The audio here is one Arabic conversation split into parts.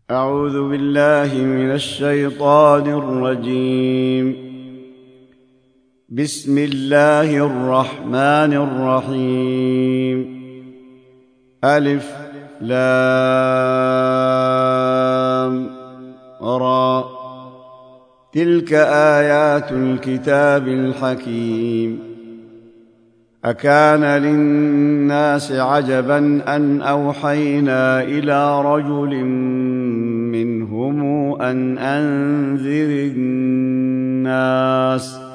أعوذ بالله من الشيطان الرجيم. بسم الله الرحمن الرحيم. ألف لام را. تلك آيات الكتاب الحكيم. أكان للناس عجبا أن أوحينا إلى رجل منهم أن أنذر الناس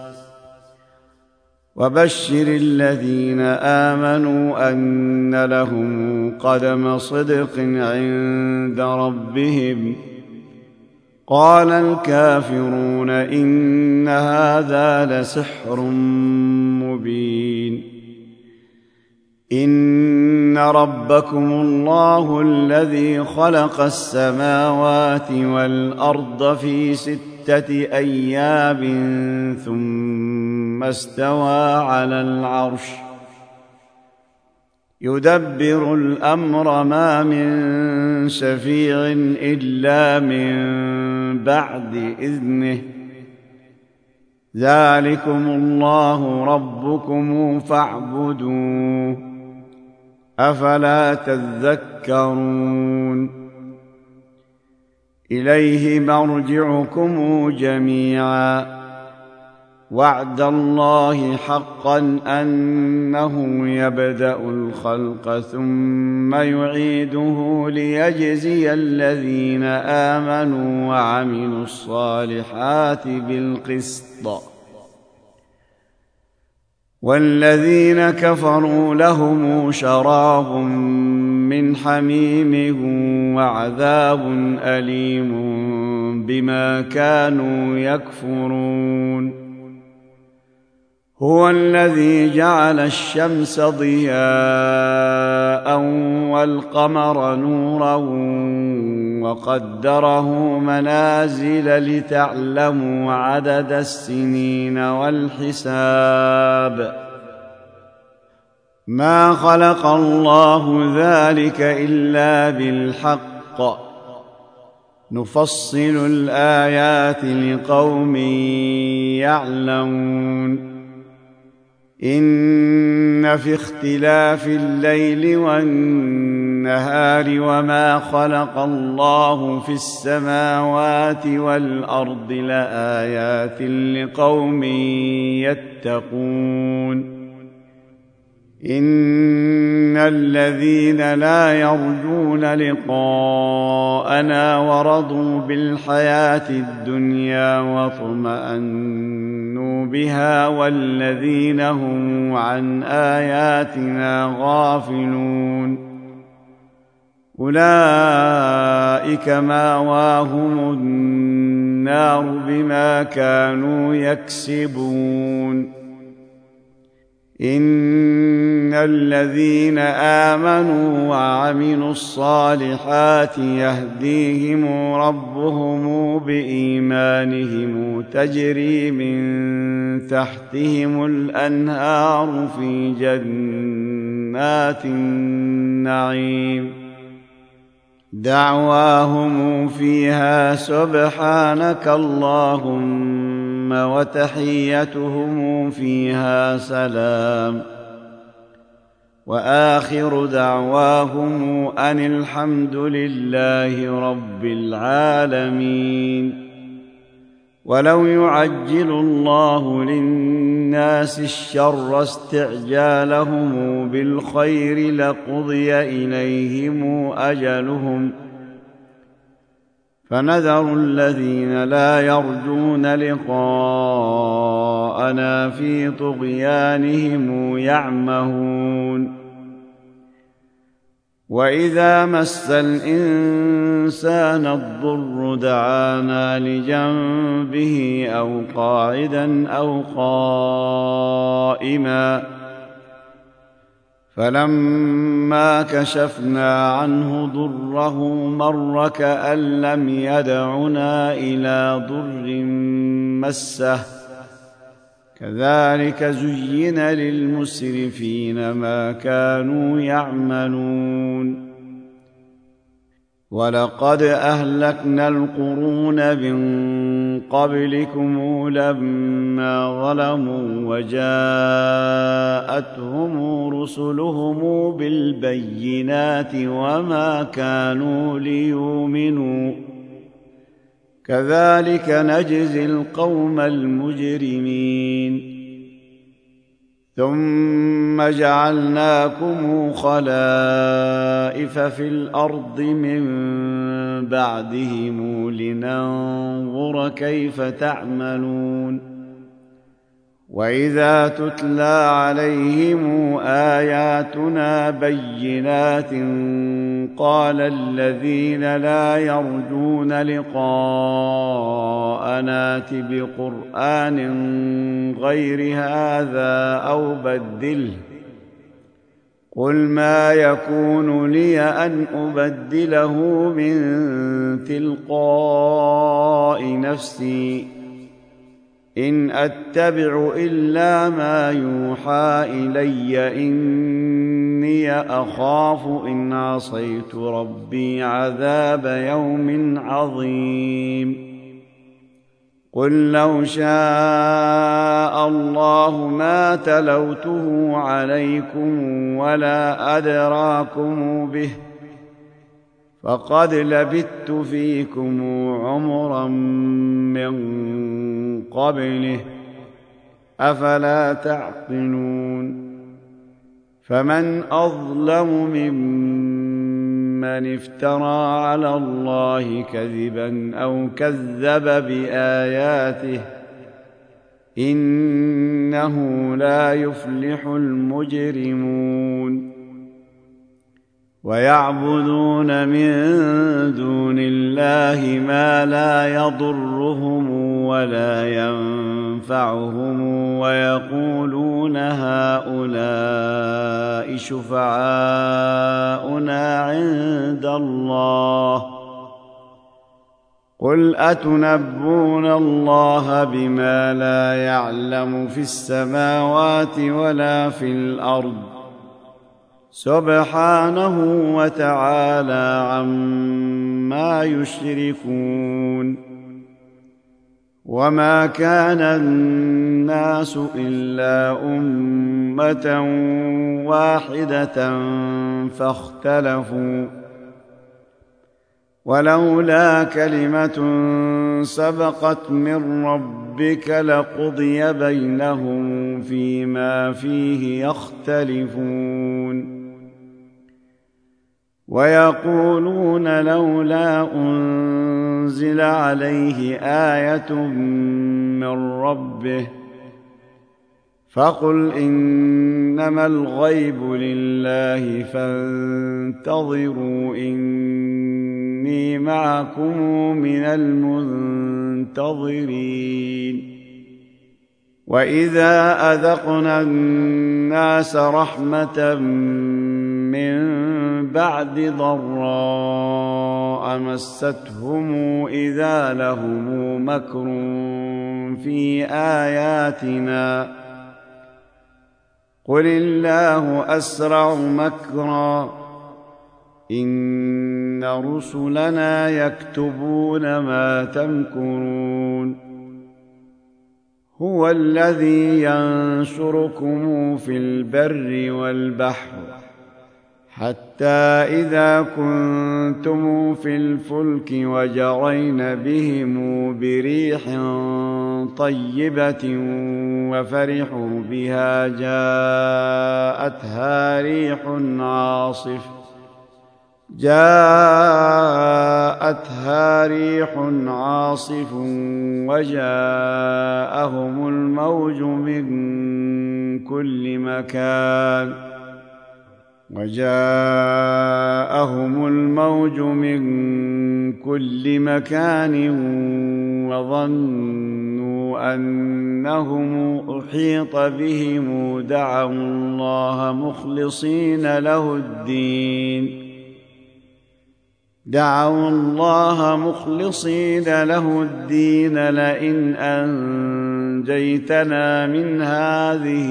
وبشر الذين آمنوا أن لهم قدم صدق عند ربهم. قال الكافرون إن هذا لسحر مبين. إن ربكم الله الذي خلق السماوات والأرض في 6 أيام ثم استوى على العرش يدبر الأمر ما من شفيع إلا من بعد إذنه. ذلكم الله ربكم فاعبدوه أفلا تذكرون. إليه مرجعكم جميعا وعد الله حقا أنه يبدأ الخلق ثم يعيده ليجزي الذين آمنوا وعملوا الصالحات بالقسط. والذين كفروا لهم شراب من حميم وعذاب أليم بما كانوا يكفرون. هو الذي جعل الشمس ضياء والقمر نورا وقدره منازل لتعلموا عدد السنين والحساب. ما خلق الله ذلك إلا بالحق نفصل الآيات لقوم يعلمون. إن في اختلاف الليل والنهار وما خلق الله في السماوات والأرض لآيات لقوم يتقون. إن الذين لا يرجون لقاءنا ورضوا بالحياة الدنيا واطمأنوا بها والذين هم عن آياتنا غافلون أولئك مأواهم النار بما كانوا يكسبون. إن الذين آمنوا وعملوا الصالحات يهديهم ربهم بإيمانهم تجري من تحتهم الأنهار في جنات النعيم. دعواهم فيها سبحانك اللهم وتحيتهم فيها سلام. وآخر دعواهم أن الحمد لله رب العالمين. ولو يعجل الله للناس الشر استعجالهم بالخير لقضي إليهم أجلهم فنذر الذين لا يرجون لقاءنا في طغيانهم يعمهون. وإذا مس الإنسان الضر دعانا لجنبه أو قاعدا أو قائما فلما كشفنا عنه ضره مر كأن لم يدعنا إلى ضر مسه كذلك زين للمسرفين ما كانوا يعملون ولقد أهلكنا القرون من قبلكم لما ظلموا وجاءتهم رسلهم بالبينات وما كانوا ليؤمنوا كذلك نجزي القوم المجرمين ثم جعلناكم خلائف في الأرض من بعدهم لننظر كيف تعملون وإذا تتلى عليهم آياتنا بينات قال الذين لا يرجون لقاءنا ائت بقرآن غير هذا أو بدله قل ما يكون لي أن أبدله من تلقاء نفسي إن أتبع إلا ما يوحى إلي إني أخاف إن عصيت ربي عذاب يوم عظيم قل لو شاء الله ما تلوته عليكم ولا أدراكم به فقد لبثت فيكم عمرا من قبله أفلا تعقلون فمن أظلم ممن افترى على الله كذبا أو كذب بآياته إنه لا يفلح المجرمون ويعبدون من دون الله ما لا يضرهم ولا ينفعهم ويقولون هؤلاء شفعاؤنا عند الله قل أتنبون الله بما لا يعلم في السماوات ولا في الأرض سبحانه وتعالى عما يشركون وما كان الناس إلا أمة واحدة فاختلفوا ولولا كلمة سبقت من ربك لقضي بينهم فيما فيه يختلفون ويقولون لولا أنزل عليه آية من ربه فقل إنما الغيب لله فانتظروا إني معكم من المنتظرين وإذا أذقنا الناس رحمة من بعد ضراء مستهم إذا لهم مكر في آياتنا قل الله أسرع مكرا إن رسلنا يكتبون ما تمكرون هو الذي ينشركم في البر والبحر حتى إذا كنتم في الفلك وجرين بهم بريح طيبة وفرحوا بها جاءتها ريح عاصف وجاءهم الموج من كل مكان وظنوا أنهم أحيط بهم دعوا الله مخلصين له الدين لئن أنجيتنا من هذه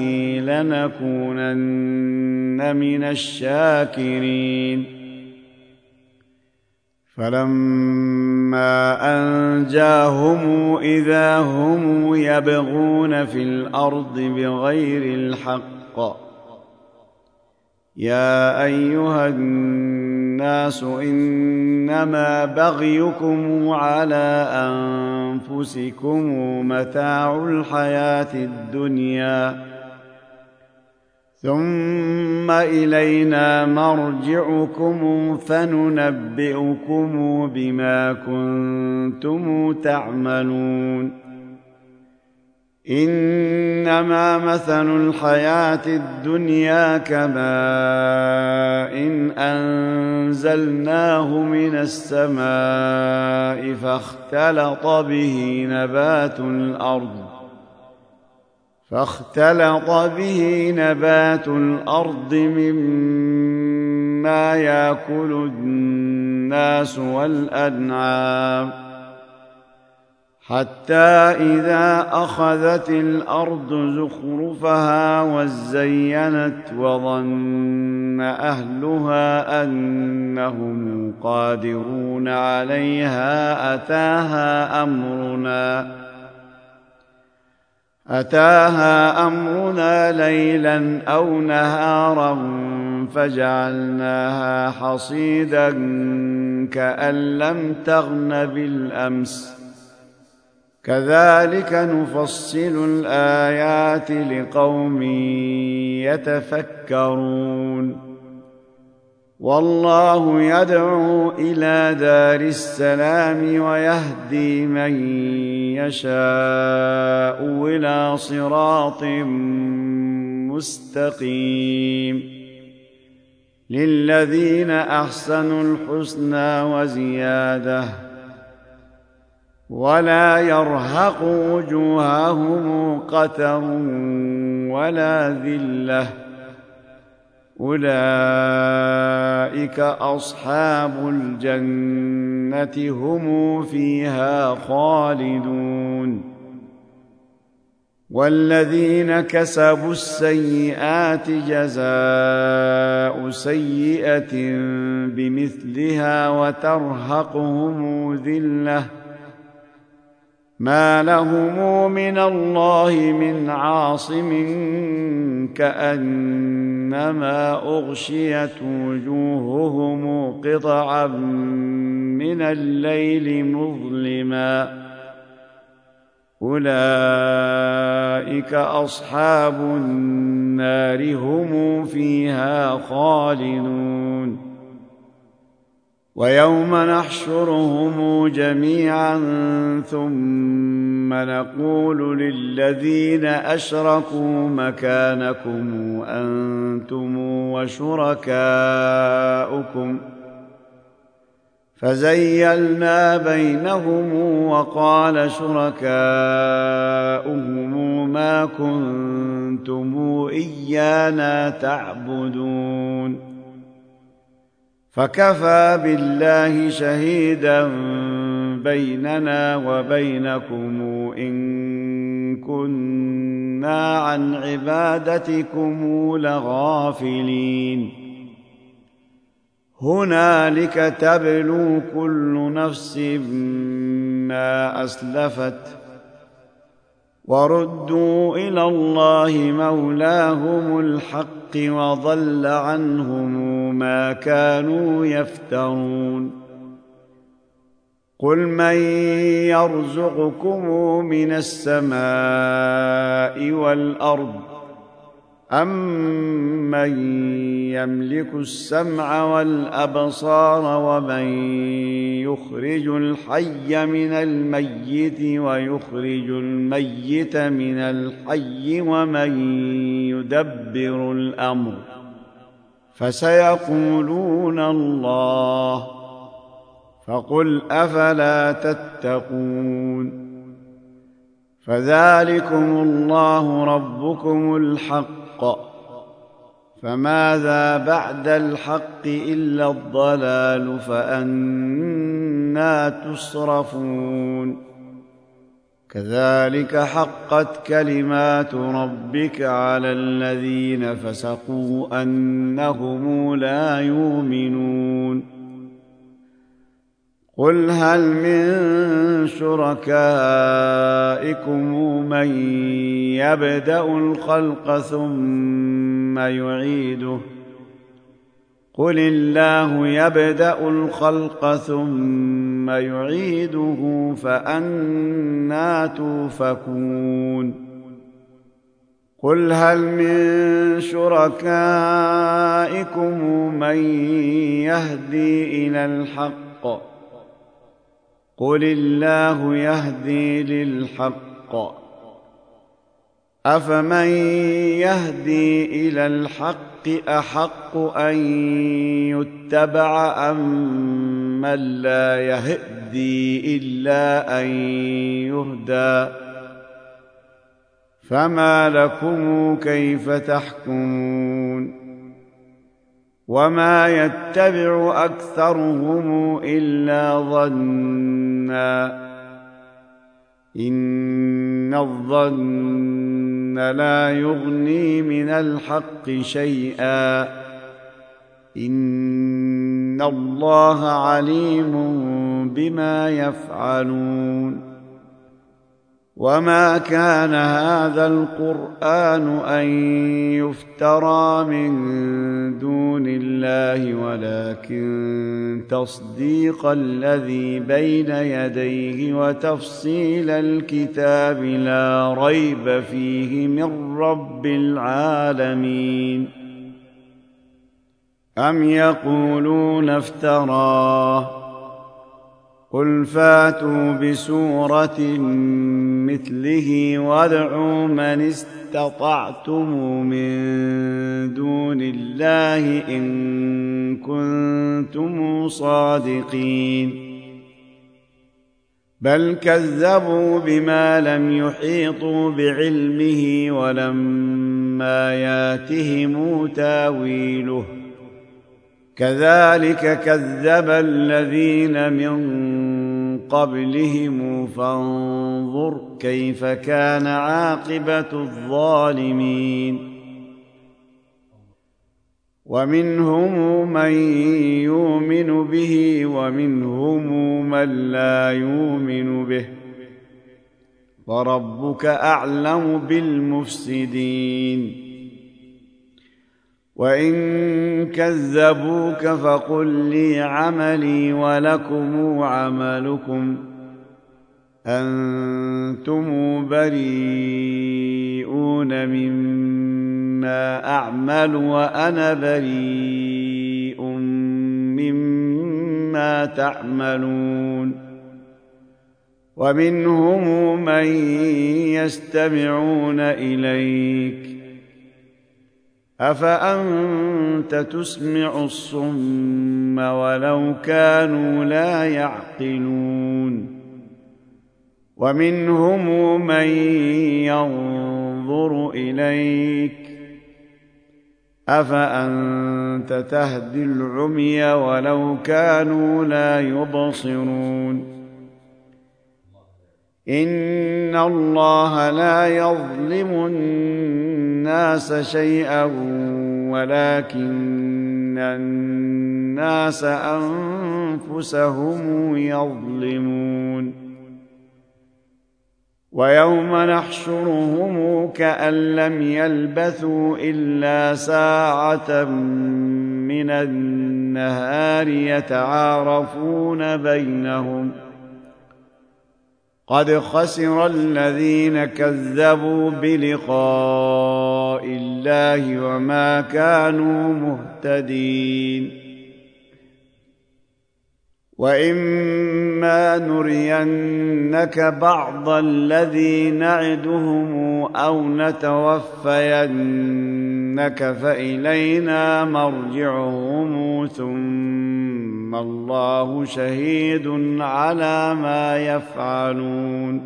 لنكونن من الشاكرين فلما أنجاهم إذا هم يبغون في الأرض بغير الحق يا أيها الناس إنما بغيكم على أنفسكم متاع الحياة الدنيا ثم إلينا مرجعكم فننبئكم بما كنتم تعملون إنما مثل الحياة الدنيا كماء إن أنزلناه من السماء فاختلط به نبات الأرض مما يأكل الناس والأنعام حتى إذا أخذت الأرض زخرفها وزينت وظن أهلها أنهم قادرون عليها أتاها أمرنا ليلا أو نهارا فجعلناها حصيدا كأن لم تغن بالأمس كذلك نفصل الآيات لقوم يتفكرون والله يدعو إلى دار السلام ويهدي من يشاء إلى صراط مستقيم للذين أحسنوا الحسنى وزيادة ولا يرهق وجوههم قتر ولا ذلة أولئك أصحاب الجنة هم فيها خالدون والذين كسبوا السيئات جزاء سيئة بمثلها وترهقهم ذلة ما لهم من الله من عاصم كأنما أغشيت وجوههم قطعا من الليل مظلما أولئك أصحاب النار هم فيها خالدون ويوم نحشرهم جميعا ثم نقول للذين أشركوا مكانكم أنتم وشركاؤكم فزيلنا بينهم وقال شركاؤهم ما كنتم إيانا تعبدون فكفى بالله شهيدا بيننا وبينكم إن كنا عن عبادتكم لغافلين هنالك تبلو كل نفس ما أسلفت وردوا إلى الله مولاهم الحق وضل عنهم ما كانوا يفترون قل من يرزقكم من السماء والأرض أمن يملك السمع والأبصار ومن يخرج الحي من الميت ويخرج الميت من الحي ومن يدبر الأمر فسيقولون الله فقل أفلا تتقون فذلكم الله ربكم الحق فماذا بعد الحق إلا الضلال فأنى تصرفون كذلك حقت كلمات ربك على الذين فسقوا أنهم لا يؤمنون قل هل من شركائكم من يبدأ الخلق ثم يعيده قل الله يبدأ الخلق ثم يعيده فأنى توفكون قل هل من شركائكم من يهدي إلى الحق قل الله يهدي للحق أفمن يهدي إلى الحق أحق أن يتبع أم من لا يهدي إلا أن يهدى فما لكم كيف تحكمون وما يتبع أكثرهم إلا ظنا إن الظن لا يغني من الحق شيئا إن الله عليم بما يفعلون وما كان هذا القرآن أن يفترى من دون الله ولكن تصديق الذي بين يديه وتفصيل الكتاب لا ريب فيه من رب العالمين أم يقولون افتراه قل فاتوا بسورة مثله وادعوا من استطعتم من دون الله إن كنتم صادقين بل كذبوا بما لم يحيطوا بعلمه ولما ياتهم تاويله كذلك كذب الذين من قبلهم فانظر كيف كان عاقبة الظالمين ومنهم من يؤمن به ومنهم من لا يؤمن به وربك أعلم بالمفسدين وإن كذبوك فقل لي عملي ولكم عملكم أنتم بريئون مما أعمل وأنا بريء مما تعملون ومنهم من يستمعون إليك أفأنت تسمع الصم ولو كانوا لا يعقلون ومنهم من ينظر إليك أفأنت تهدي العمي ولو كانوا لا يبصرون إن الله لا يظلم الناس شيئا ولكن الناس أنفسهم يظلمون ويوم نحشرهم كأن لم يلبثوا إلا ساعة من النهار يتعارفون بينهم قد خسر الذين كذبوا بلقاء الله وما كانوا مهتدين وإما نرينك بعض الذي نعدهم أو نتوفينك فإلينا مرجعهم ثم الله شهيد على ما يفعلون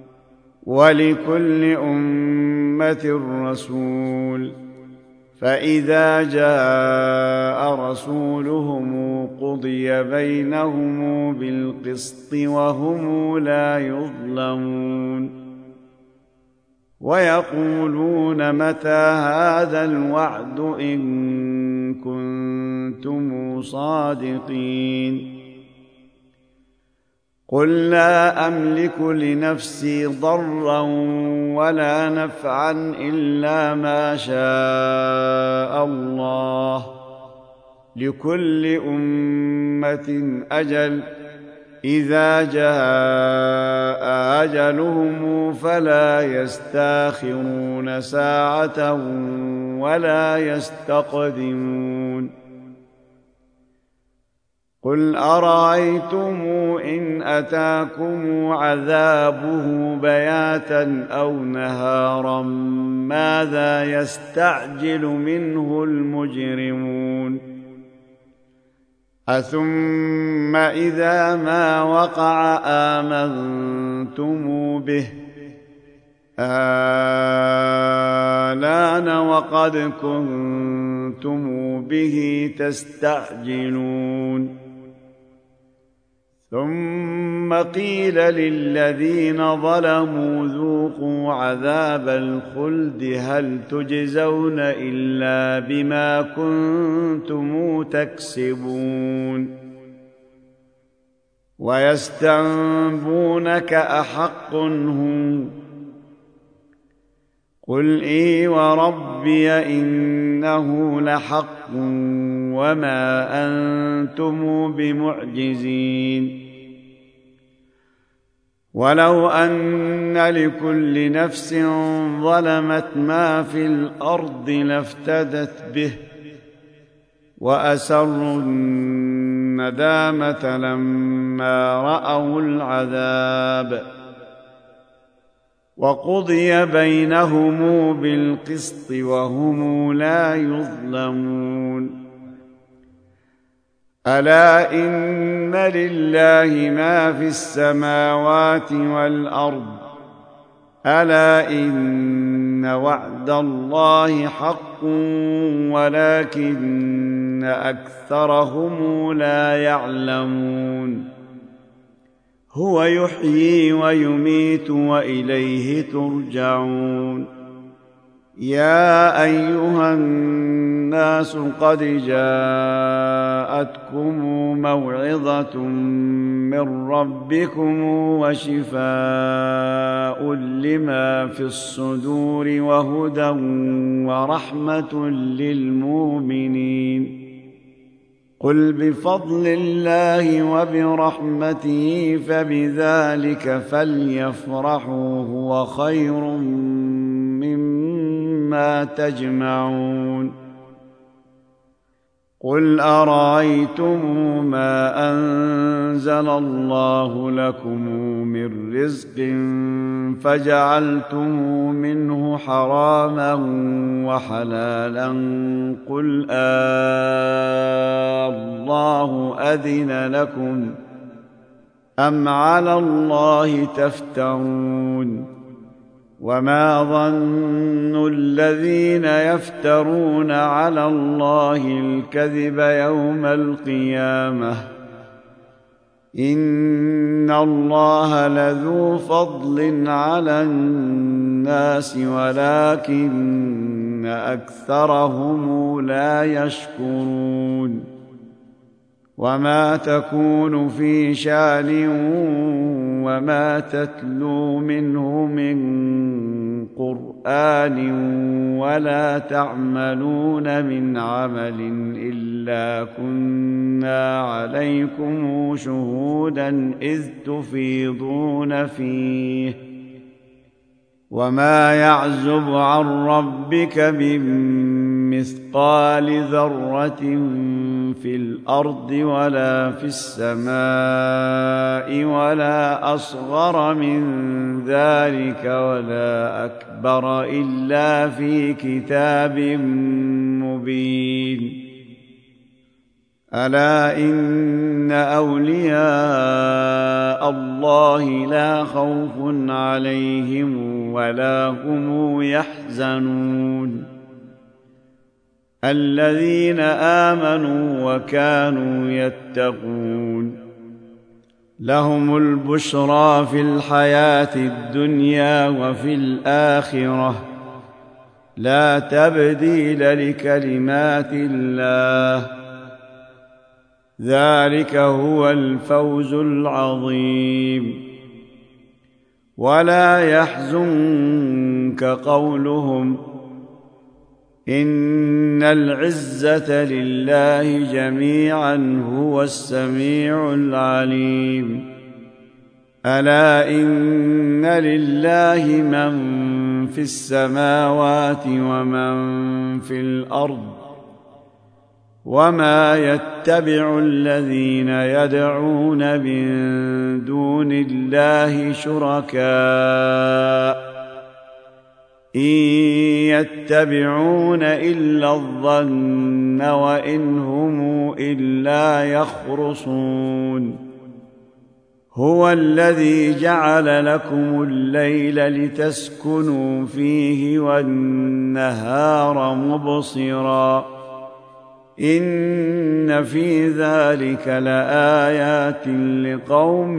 ولكل أمة رسول فإذا جاء رسولهم قضي بينهم بالقسط وهم لا يظلمون ويقولون متى هذا الوعد إن كنتم صادقين قل لا أملك لنفسي ضرا ولا نفعا إلا ما شاء الله، لكل أمة أجل، إذا جاء أجلهم فلا يستاخرون ساعة ولا يستقدمون. قل أرأيتم إن أتاكم عذابه بياتا أو نهارا ماذا يستعجل منه المجرمون؟ أثم إذا ما وقع آمنتم به آلان وقد كنتم به تستعجلون. ثم قيل للذين ظلموا ذوقوا عذاب الخلد هل تجزون إلا بما كنتم تكسبون. ويستنبونك أحق هم؟ قل إي وربي إنه لحق وما أنتم بمعجزين. ولو أن لكل نفس ظلمت ما في الأرض لافتدت به وأسروا الندامة لما رأوا العذاب وقضي بينهم بالقسط وهم لا يظلمون. ألا إن لله ما في السماوات والأرض ألا إن وعد الله حق ولكن أكثرهم لا يعلمون. هو يحيي ويميت وإليه ترجعون. يا أيها الناس قد جاءتكم موعظة من ربكم وشفاء لما في الصدور وهدى ورحمة للمؤمنين. قل بفضل الله وبرحمته فبذلك فليفرحوا هو خير مما تجمعون. قل أرأيتم ما أنزل الله لكم من رزق فجعلتم منه حراما وحلالا قل الله أذن لكم أم على الله تفترون؟ وما ظن الذين يفترون على الله الكذب يوم القيامة إن الله لذو فضل على الناس ولكن أكثرهم لا يشكرون. وما تكون في شأن وما تتلو منه من قرآن ولا تعملون من عمل إلا كنا عليكم شهودا إذ تفيضون فيه وما يعزب عن ربك من مثقال ذرة في الأرض ولا في السماء ولا أصغر من ذلك ولا أكبر إلا في كتاب مبين. ألا إن أولياء الله لا خوف عليهم ولا هم يحزنون الذين آمنوا وكانوا يتقون لهم البشرى في الحياة الدنيا وفي الآخرة لا تبديل لكلمات الله ذلك هو الفوز العظيم. ولا يحزنك قولهم إن العزة لله جميعا هو السميع العليم. ألا إن لله من في السماوات ومن في الأرض وما يتبع الذين يدعون من دون الله شركاء إن يتبعون إلا الظن وإن هم إلا يخرصون. هو الذي جعل لكم الليل لتسكنوا فيه والنهار مبصرا إن في ذلك لآيات لقوم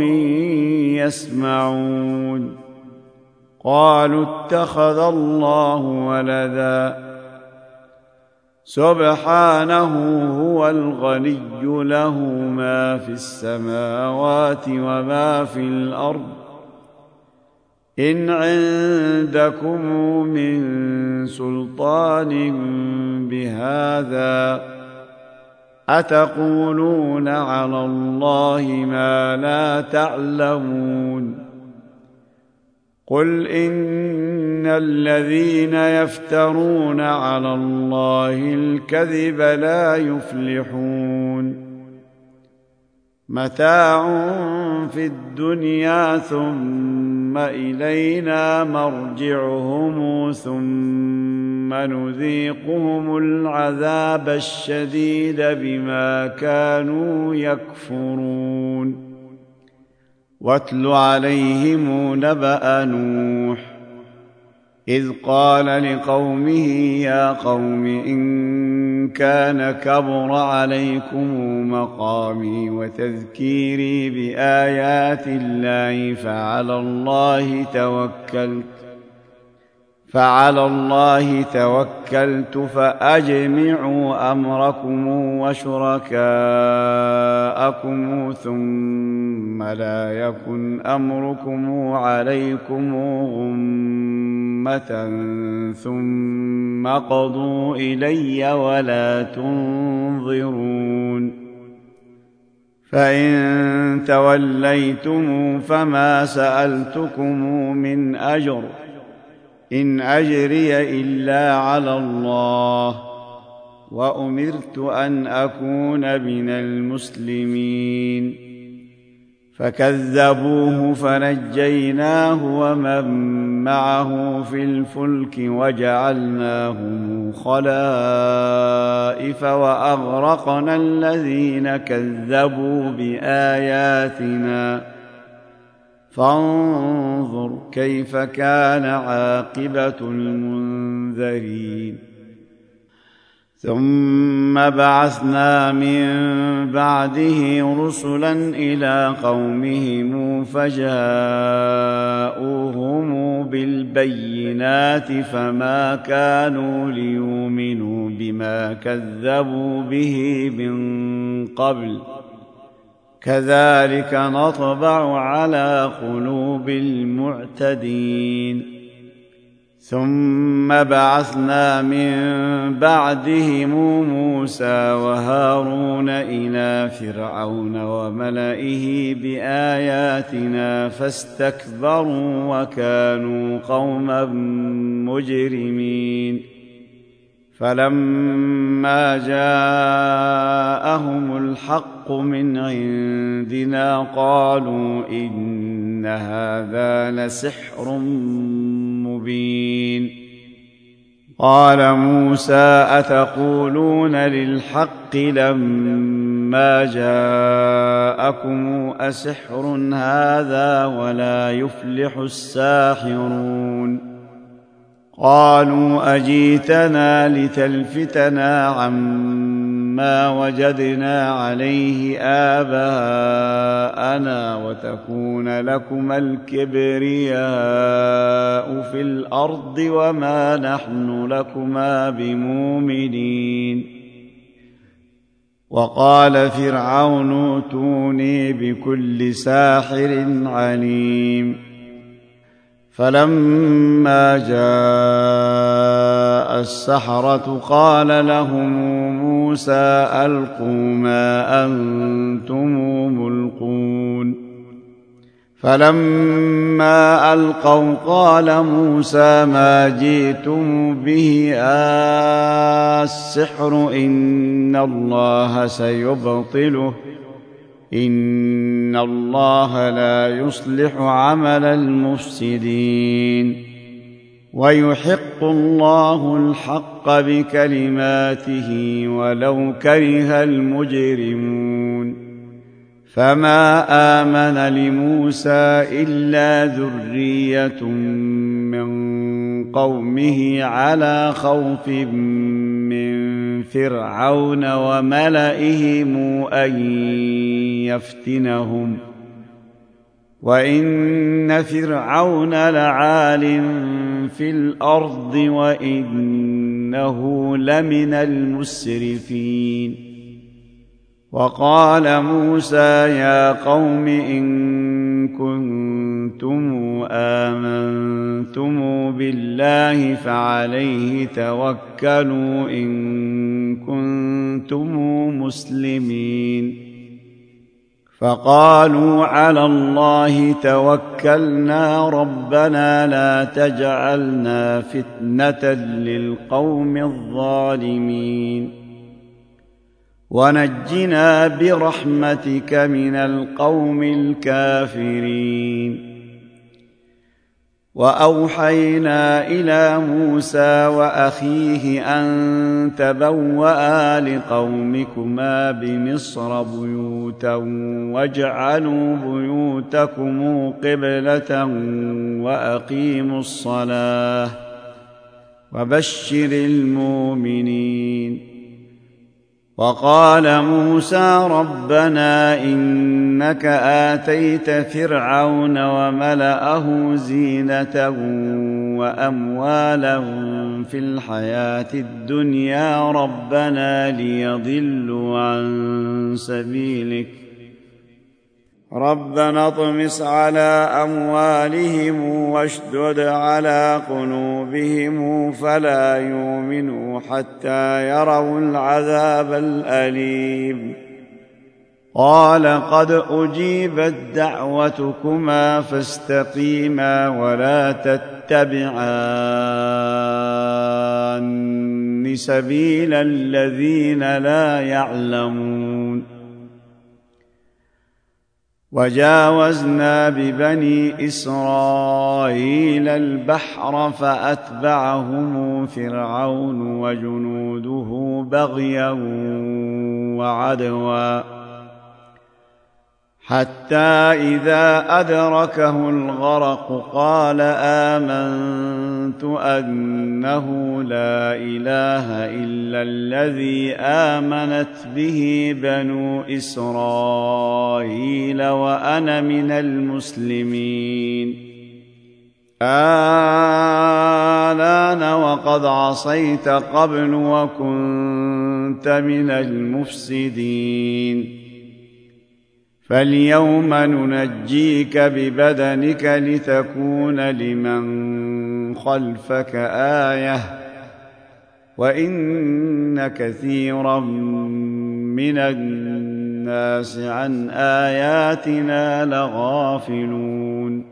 يسمعون. قالوا اتخذ الله ولدا سبحانه هو الغني له ما في السماوات وما في الأرض إن عندكم من سلطان بهذا أتقولون على الله ما لا تعلمون. قل إن الذين يفترون على الله الكذب لا يفلحون. متاع في الدنيا ثم إلينا مرجعهم ثم نذيقهم العذاب الشديد بما كانوا يكفرون. واتل عليهم نبأ نوح إذ قال لقومه يا قوم إن كان كبر عليكم مقامي وتذكيري بآيات الله فعلى الله توكلت فأجمعوا أمركم وشركاءكم ثم لا يكن أمركم عليكم غمة ثم قضوا إلي ولا تنظرون. فإن توليتم فما سألتكم من أجر إن أجري إلا على الله وأمرت أن أكون من المسلمين. فكذبوه فنجيناه ومن معه في الفلك وجعلناهم خلائف وأغرقنا الذين كذبوا بآياتنا فانظر كيف كان عاقبة المنذرين. ثم بعثنا من بعده رسلا إلى قومهم فجاءوهم بالبينات فما كانوا ليؤمنوا بما كذبوا به من قبل كذلك نطبع على قلوب المعتدين. ثم بعثنا من بعدهم موسى وهارون إلى فرعون وملئه بآياتنا فاستكبروا وكانوا قوما مجرمين. فلما جاءهم الحق من عندنا قالوا إن هذا لسحر مبين. قال موسى أتقولون للحق لما جاءكم أسحر هذا ولا يفلح الساحرون. قالوا أجيتنا لتلفتنا عما وجدنا عليه آباءنا وتكون لكما الكبرياء في الأرض وما نحن لكما بمؤمنين. وقال فرعون ائتوني بكل ساحر عليم فلما جاء السحرة قال لهم موسى ألقوا ما أنتم ملقون فلما ألقوا قال موسى ما جئتم به السحر إن الله سيبطله إن الله لا يصلح عمل المفسدين ويحق الله الحق بكلماته ولو كره المجرمون فما آمن لموسى إلا ذرية من قومه على خوف من فرعون وملئهم أن يفتنهم وإن فرعون لعال في الأرض وإنه لمن المسرفين وقال موسى يا قوم إن كنتم آمنتم بالله فعليه توكلوا إن كنتم مسلمين فقالوا على الله توكلنا ربنا لا تجعلنا فتنة للقوم الظالمين ونجنا برحمتك من القوم الكافرين وأوحينا إلى موسى وأخيه أن تبوأ لقومكما بمصر بيوتا واجعلوا بيوتكم قبلة وأقيموا الصلاة وبشر المؤمنين وقال موسى ربنا إنك آتيت فرعون وملأه زينة وأموالا في الحياة الدنيا ربنا ليضلوا عن سبيلك ربنا اطمس على أموالهم واشدد على قلوبهم فلا يؤمنوا حتى يروا العذاب الأليم قال قد أجيبت دعوتكما فاستقيما ولا تتبعان سبيل الذين لا يعلمون وجاوزنا ببني إسرائيل البحر فأتبعهم فرعون وجنوده بغيا وعدوا حتى إذا أدركه الغرق قال آمنت أنه لا إله إلا الذي آمنت به بنو إسرائيل وأنا من المسلمين الآن وقد عصيت قبل وكنت من المفسدين فاليوم ننجيك ببدنك لتكون لمن خلفك آية وإن كثيرا من الناس عن آياتنا لغافلون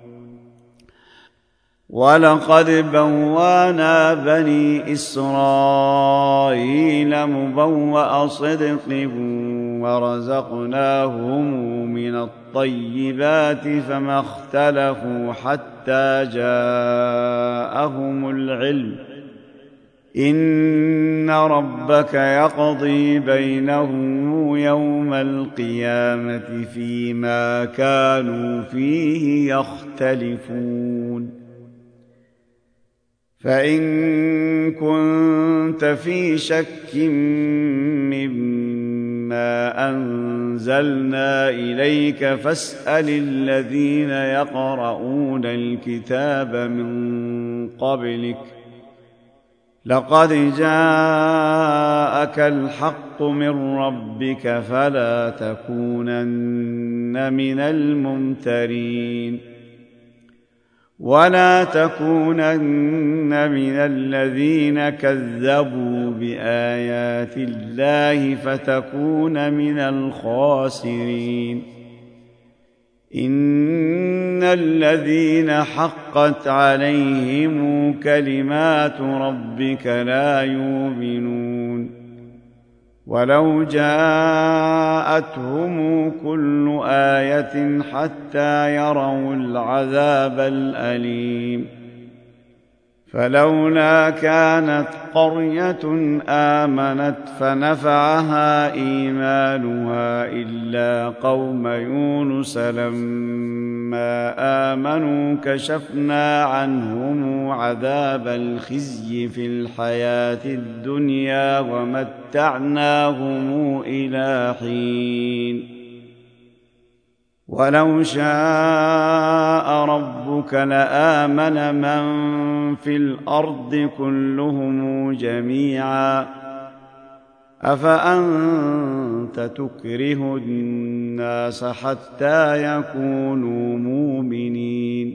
ولقد بوّانا بني إسرائيل مبوأ صدق ورزقناهم من الطيبات فما اختلفوا حتى جاءهم العلم إن ربك يقضي بينهم يوم القيامة فيما كانوا فيه يختلفون فإن كنت في شك مما أنزلنا إليك فاسأل الذين يقرؤون الكتاب من قبلك لقد جاءك الحق من ربك فلا تكونن من الممترين ولا تكونن من الذين كذبوا بآيات الله فتكون من الخاسرين إن الذين حقت عليهم كلمات ربك لا يؤمنون ولو جاءتهم كل آية حتى يروا العذاب الأليم فلولا كانت قرية آمنت فنفعها إيمانها إلا قوم يونس لما آمنوا كشفنا عنهم عذاب الخزي في الحياة الدنيا ومتعناهم إلى حين ولو شاء ربك لآمن من في الأرض كلهم جميعا أفأنت تكره الناس حتى يكونوا مؤمنين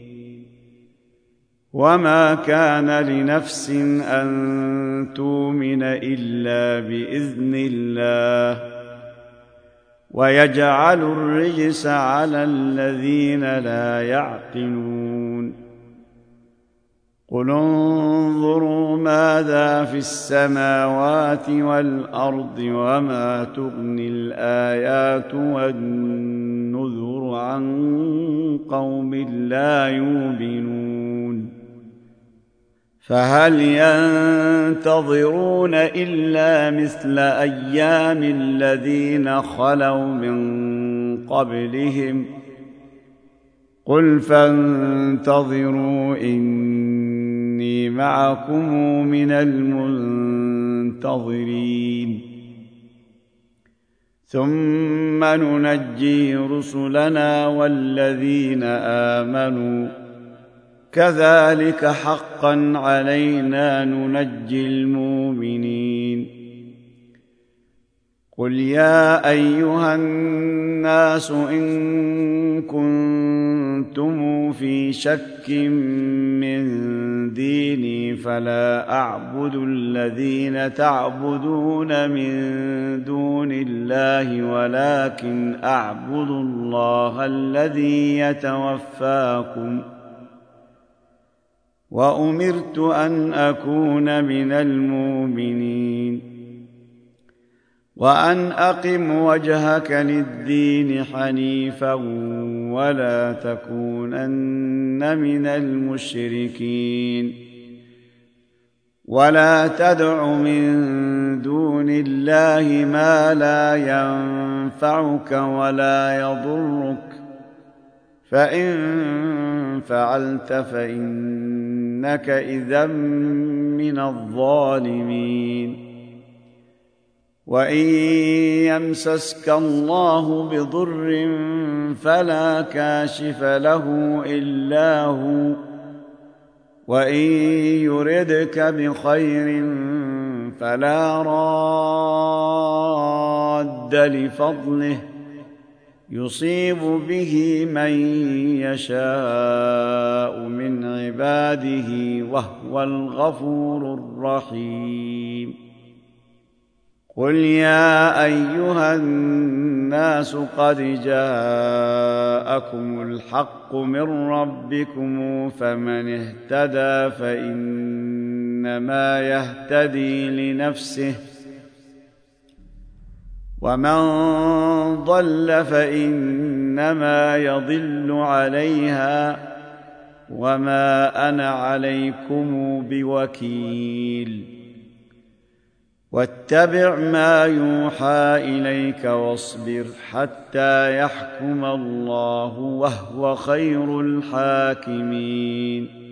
وما كان لنفس أن تؤمن إلا بإذن الله ويجعل الرجس على الذين لا يعقلون قل انظروا ماذا في السماوات والأرض وما تغني الآيات والنذر عن قوم لا يؤمنون فهل ينتظرون إلا مثل أيام الذين خلوا من قبلهم قل فانتظروا إني معكم من المنتظرين ثم ننجي رسلنا والذين آمنوا كذلك حقا علينا ننجي المؤمنين قل يا أيها الناس إن كنتم في شك من ديني فلا أعبد الذين تعبدون من دون الله ولكن أعبد الله الذي يتوفاكم وأمرت أن أكون من المؤمنين وأن أقم وجهك للدين حنيفا ولا تكونن من المشركين ولا تدع من دون الله ما لا ينفعك ولا يضرك فإن فعلت فإنك إذا من الظالمين وإن يمسسك الله بضر فلا كاشف له إلا هو وإن يردك بخير فلا راد لفضله يصيب به من يشاء من عباده وهو الغفور الرحيم قل يا أيها الناس قد جاءكم الحق من ربكم فمن اهتدى فإنما يهتدي لنفسه ومن ضل فإنما يضل عليها وما أنا عليكم بوكيل واتبع ما يوحى إليك واصبر حتى يحكم الله وهو خير الحاكمين